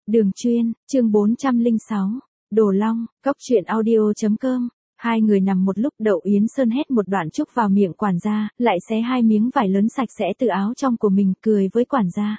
Đường Chuyên, chương 406. Đồ Long, cóc truyện audio.com. Hai người nằm một lúc, Đậu Yến Sơn hét một đoạn trúc vào miệng quản gia, lại xé hai miếng vải lớn sạch sẽ từ áo trong của mình, cười với quản gia.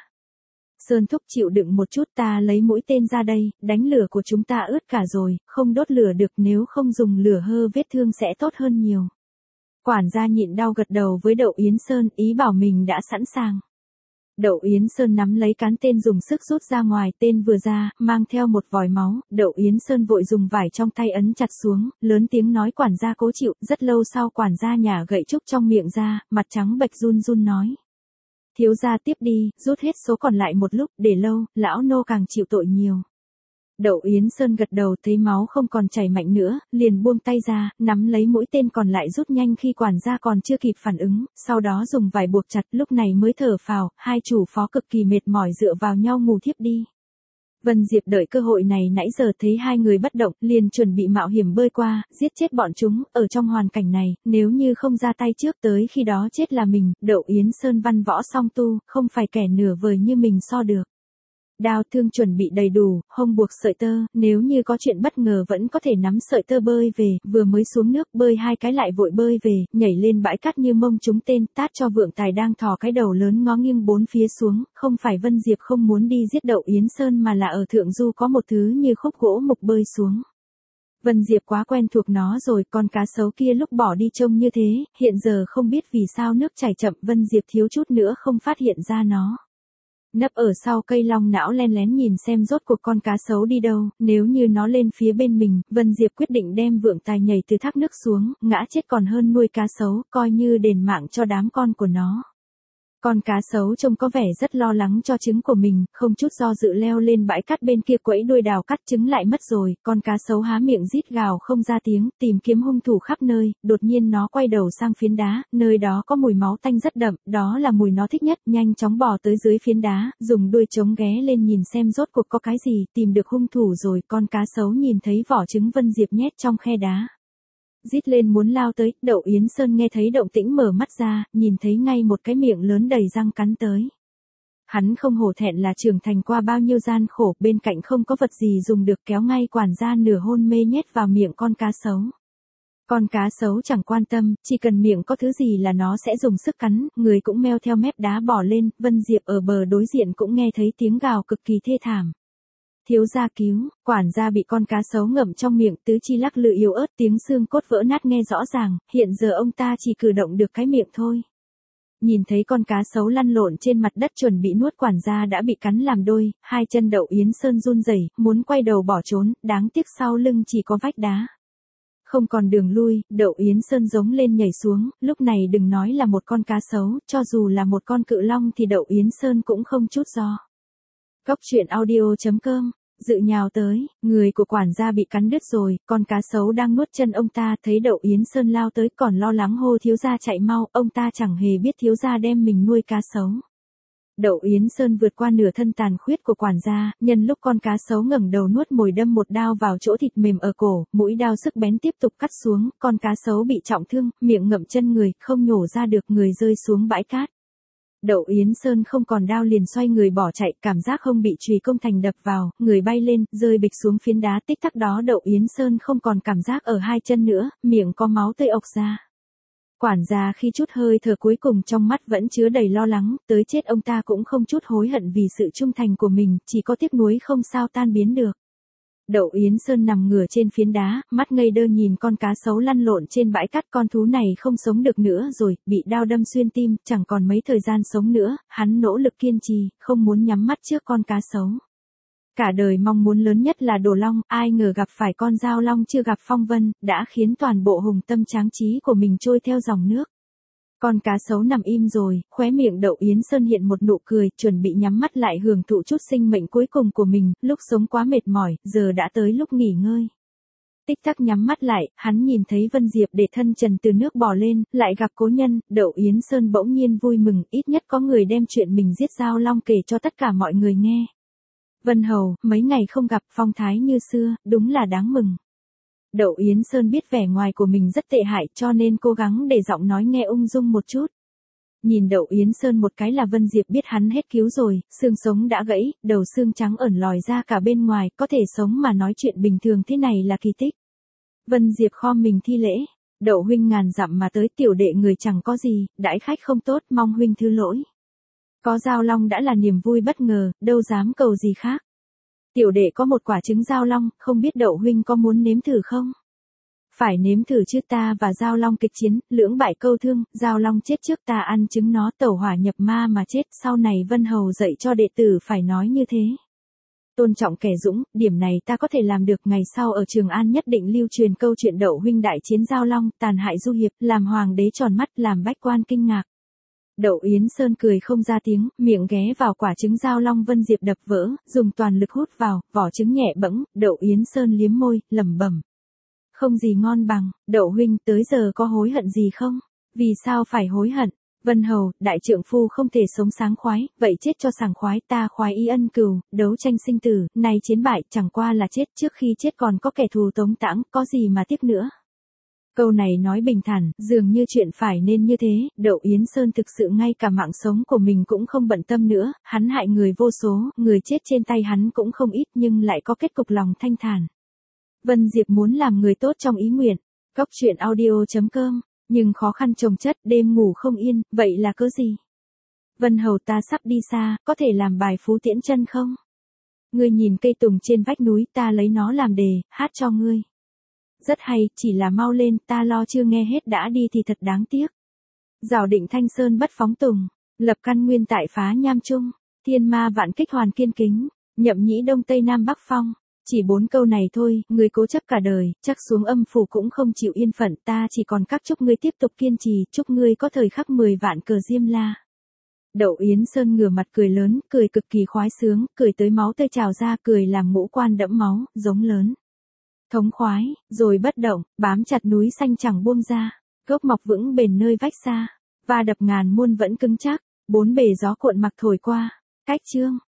Sơn thúc chịu đựng một chút, ta lấy mũi tên ra đây, đánh lửa của chúng ta ướt cả rồi, không đốt lửa được, nếu không dùng lửa hơ vết thương sẽ tốt hơn nhiều. Quản gia nhịn đau gật đầu với Đậu Yến Sơn, ý bảo mình đã sẵn sàng. Đậu Yến Sơn nắm lấy cán tên dùng sức rút ra ngoài, tên vừa ra, mang theo một vòi máu, Đậu Yến Sơn vội dùng vải trong tay ấn chặt xuống, lớn tiếng nói quản gia cố chịu, rất lâu sau quản gia nhả gậy trúc trong miệng ra, mặt trắng bệch run run nói. Thiếu gia tiếp đi, rút hết số còn lại một lúc, để lâu, lão nô càng chịu tội nhiều. Đậu Yến Sơn gật đầu, thấy máu không còn chảy mạnh nữa, liền buông tay ra, nắm lấy mũi tên còn lại rút nhanh khi quản gia còn chưa kịp phản ứng, sau đó dùng vải buộc chặt, lúc này mới thở phào, hai chủ phó cực kỳ mệt mỏi dựa vào nhau ngủ thiếp đi. Vân Diệp đợi cơ hội này nãy giờ thấy hai người bất động, liền chuẩn bị mạo hiểm bơi qua, giết chết bọn chúng, ở trong hoàn cảnh này, nếu như không ra tay trước tới khi đó chết là mình, Đậu Yến Sơn văn võ song tu, không phải kẻ nửa vời như mình so được. Đao thương chuẩn bị đầy đủ, hông buộc sợi tơ, nếu như có chuyện bất ngờ vẫn có thể nắm sợi tơ bơi về, vừa mới xuống nước bơi hai cái lại vội bơi về, nhảy lên bãi cát như mông trúng tên, tát cho Vượng Tài đang thò cái đầu lớn ngó nghiêng bốn phía xuống, không phải Vân Diệp không muốn đi giết Đậu Yến Sơn mà là ở thượng du có một thứ như khúc gỗ mục bơi xuống. Vân Diệp quá quen thuộc nó rồi, con cá sấu kia lúc bỏ đi trông như thế, hiện giờ không biết vì sao nước chảy chậm, Vân Diệp thiếu chút nữa không phát hiện ra nó. Nấp ở sau cây long não len lén nhìn xem rốt cuộc con cá sấu đi đâu, nếu như nó lên phía bên mình, Vân Diệp quyết định đem Vượng Tài nhảy từ thác nước xuống, ngã chết còn hơn nuôi cá sấu, coi như đền mạng cho đám con của nó. Con cá sấu trông có vẻ rất lo lắng cho trứng của mình, không chút do dự leo lên bãi cát bên kia quẫy đuôi đào cắt trứng lại mất rồi, con cá sấu há miệng rít gào không ra tiếng, tìm kiếm hung thủ khắp nơi, đột nhiên nó quay đầu sang phiến đá, nơi đó có mùi máu tanh rất đậm, đó là mùi nó thích nhất, nhanh chóng bò tới dưới phiến đá, dùng đuôi trống ghé lên nhìn xem rốt cuộc có cái gì, tìm được hung thủ rồi, con cá sấu nhìn thấy vỏ trứng Vân Diệp nhét trong khe đá. Rít lên muốn lao tới, Đậu Yến Sơn nghe thấy động tĩnh mở mắt ra, nhìn thấy ngay một cái miệng lớn đầy răng cắn tới. Hắn không hổ thẹn là trưởng thành qua bao nhiêu gian khổ, bên cạnh không có vật gì dùng được, kéo ngay quản gia nửa hôn mê nhét vào miệng con cá sấu. Con cá sấu chẳng quan tâm, chỉ cần miệng có thứ gì là nó sẽ dùng sức cắn, người cũng meo theo mép đá bỏ lên, Vân Diệp ở bờ đối diện cũng nghe thấy tiếng gào cực kỳ thê thảm. Thiếu gia cứu, quản gia bị con cá sấu ngậm trong miệng, tứ chi lắc lư yếu ớt, tiếng xương cốt vỡ nát nghe rõ ràng, hiện giờ ông ta chỉ cử động được cái miệng thôi. Nhìn thấy con cá sấu lăn lộn trên mặt đất chuẩn bị nuốt, quản gia đã bị cắn làm đôi, hai chân Đậu Yến Sơn run rẩy, muốn quay đầu bỏ trốn, đáng tiếc sau lưng chỉ có vách đá. Không còn đường lui, Đậu Yến Sơn giống lên nhảy xuống, lúc này đừng nói là một con cá sấu, cho dù là một con cự long thì Đậu Yến Sơn cũng không chút do. Cóc truyện audio.com. Dự nhào tới, người của quản gia bị cắn đứt rồi, con cá sấu đang nuốt chân ông ta, thấy Đậu Yến Sơn lao tới còn lo lắng hô thiếu gia chạy mau, ông ta chẳng hề biết thiếu gia đem mình nuôi cá sấu. Đậu Yến Sơn vượt qua nửa thân tàn khuyết của quản gia, nhân lúc con cá sấu ngẩng đầu nuốt mồi đâm một đao vào chỗ thịt mềm ở cổ, mũi đao sức bén tiếp tục cắt xuống, con cá sấu bị trọng thương, miệng ngậm chân người, không nhổ ra được, người rơi xuống bãi cát. Đậu Yến Sơn không còn đao liền xoay người bỏ chạy, cảm giác không bị chùy công thành đập vào, người bay lên, rơi bịch xuống phiến đá, tích tắc đó Đậu Yến Sơn không còn cảm giác ở hai chân nữa, miệng có máu tươi ộc ra. Quản gia khi chút hơi thở cuối cùng trong mắt vẫn chứa đầy lo lắng, tới chết ông ta cũng không chút hối hận vì sự trung thành của mình, chỉ có tiếc nuối không sao tan biến được. Đậu Yến Sơn nằm ngửa trên phiến đá, mắt ngây đơ nhìn con cá sấu lăn lộn trên bãi cát, con thú này không sống được nữa rồi, bị đao đâm xuyên tim, chẳng còn mấy thời gian sống nữa, hắn nỗ lực kiên trì, không muốn nhắm mắt trước con cá sấu. Cả đời mong muốn lớn nhất là Đồ Long, ai ngờ gặp phải con dao long chưa gặp phong vân, đã khiến toàn bộ hùng tâm tráng trí của mình trôi theo dòng nước. Con cá sấu nằm im rồi, khóe miệng Đậu Yến Sơn hiện một nụ cười, chuẩn bị nhắm mắt lại hưởng thụ chút sinh mệnh cuối cùng của mình, lúc sống quá mệt mỏi, giờ đã tới lúc nghỉ ngơi. Tích tắc nhắm mắt lại, hắn nhìn thấy Vân Diệp để thân trần từ nước bò lên, lại gặp cố nhân, Đậu Yến Sơn bỗng nhiên vui mừng, ít nhất có người đem chuyện mình giết dao long kể cho tất cả mọi người nghe. Vân Hầu, mấy ngày không gặp, phong thái như xưa, đúng là đáng mừng. Đậu Yến Sơn biết vẻ ngoài của mình rất tệ hại cho nên cố gắng để giọng nói nghe ung dung một chút. Nhìn Đậu Yến Sơn một cái là Vân Diệp biết hắn hết cứu rồi, xương sống đã gãy, đầu xương trắng ẩn lòi ra cả bên ngoài, có thể sống mà nói chuyện bình thường thế này là kỳ tích. Vân Diệp khom mình thi lễ, Đậu huynh ngàn dặm mà tới, tiểu đệ người chẳng có gì, đãi khách không tốt, mong huynh thứ lỗi. Có Dao Long đã là niềm vui bất ngờ, đâu dám cầu gì khác. Tiểu đệ có một quả trứng Dao Long, không biết Đậu huynh có muốn nếm thử không? Phải nếm thử chứ, ta và Dao Long kịch chiến, lưỡng bại câu thương, Dao Long chết trước ta ăn trứng nó tẩu hỏa nhập ma mà chết, sau này Vân Hầu dạy cho đệ tử phải nói như thế. Tôn trọng kẻ dũng, điểm này ta có thể làm được, ngày sau ở Trường An nhất định lưu truyền câu chuyện Đậu huynh đại chiến Dao Long, tàn hại du hiệp, làm hoàng đế tròn mắt, làm bách quan kinh ngạc. Đậu Yến Sơn cười không ra tiếng, miệng ghé vào quả trứng Dao Long. Vân Diệp đập vỡ, dùng toàn lực hút vào, vỏ trứng nhẹ bẫng, Đậu Yến Sơn liếm môi, lẩm bẩm. Không gì ngon bằng, Đậu huynh tới giờ có hối hận gì không? Vì sao phải hối hận? Vân Hầu, đại trượng phu không thể sống sáng khoái, vậy chết cho sảng khoái, ta khoái ý ân cừu, đấu tranh sinh tử, nay chiến bại chẳng qua là chết, trước khi chết còn có kẻ thù tống tãng, có gì mà tiếc nữa. Câu này nói bình thản, dường như chuyện phải nên như thế, Đậu Yến Sơn thực sự ngay cả mạng sống của mình cũng không bận tâm nữa, hắn hại người vô số, người chết trên tay hắn cũng không ít nhưng lại có kết cục lòng thanh thản. Vân Diệp muốn làm người tốt trong ý nguyện. Cốc truyện audio.com, nhưng khó khăn chồng chất, đêm ngủ không yên, vậy là cớ gì? Vân Hầu, ta sắp đi xa, có thể làm bài Phú Tiễn Chân không? Ngươi nhìn cây tùng trên vách núi, ta lấy nó làm đề, hát cho ngươi. Rất hay, chỉ là mau lên, ta lo chưa nghe hết đã đi thì thật đáng tiếc. Giảo định Thanh Sơn bất phóng tùng, lập căn nguyên tại phá nham trung, thiên ma vạn kích hoàn kiên kính, nhậm nhĩ đông tây nam bắc phong. Chỉ 4 câu này thôi, ngươi cố chấp cả đời, chắc xuống âm phủ cũng không chịu yên phận, ta chỉ còn các chúc ngươi tiếp tục kiên trì, chúc ngươi có thời khắc 10 vạn cờ diêm la. Đậu Yến Sơn ngửa mặt cười lớn, cười cực kỳ khoái sướng, cười tới máu tươi trào ra, cười làm ngũ quan đẫm máu, giống lớn. Thống khoái, rồi bất động, bám chặt núi xanh chẳng buông ra, gốc mọc vững bền nơi vách xa, va đập ngàn muôn vẫn cứng chắc, bốn bề gió cuộn mặc thổi qua. Cách chương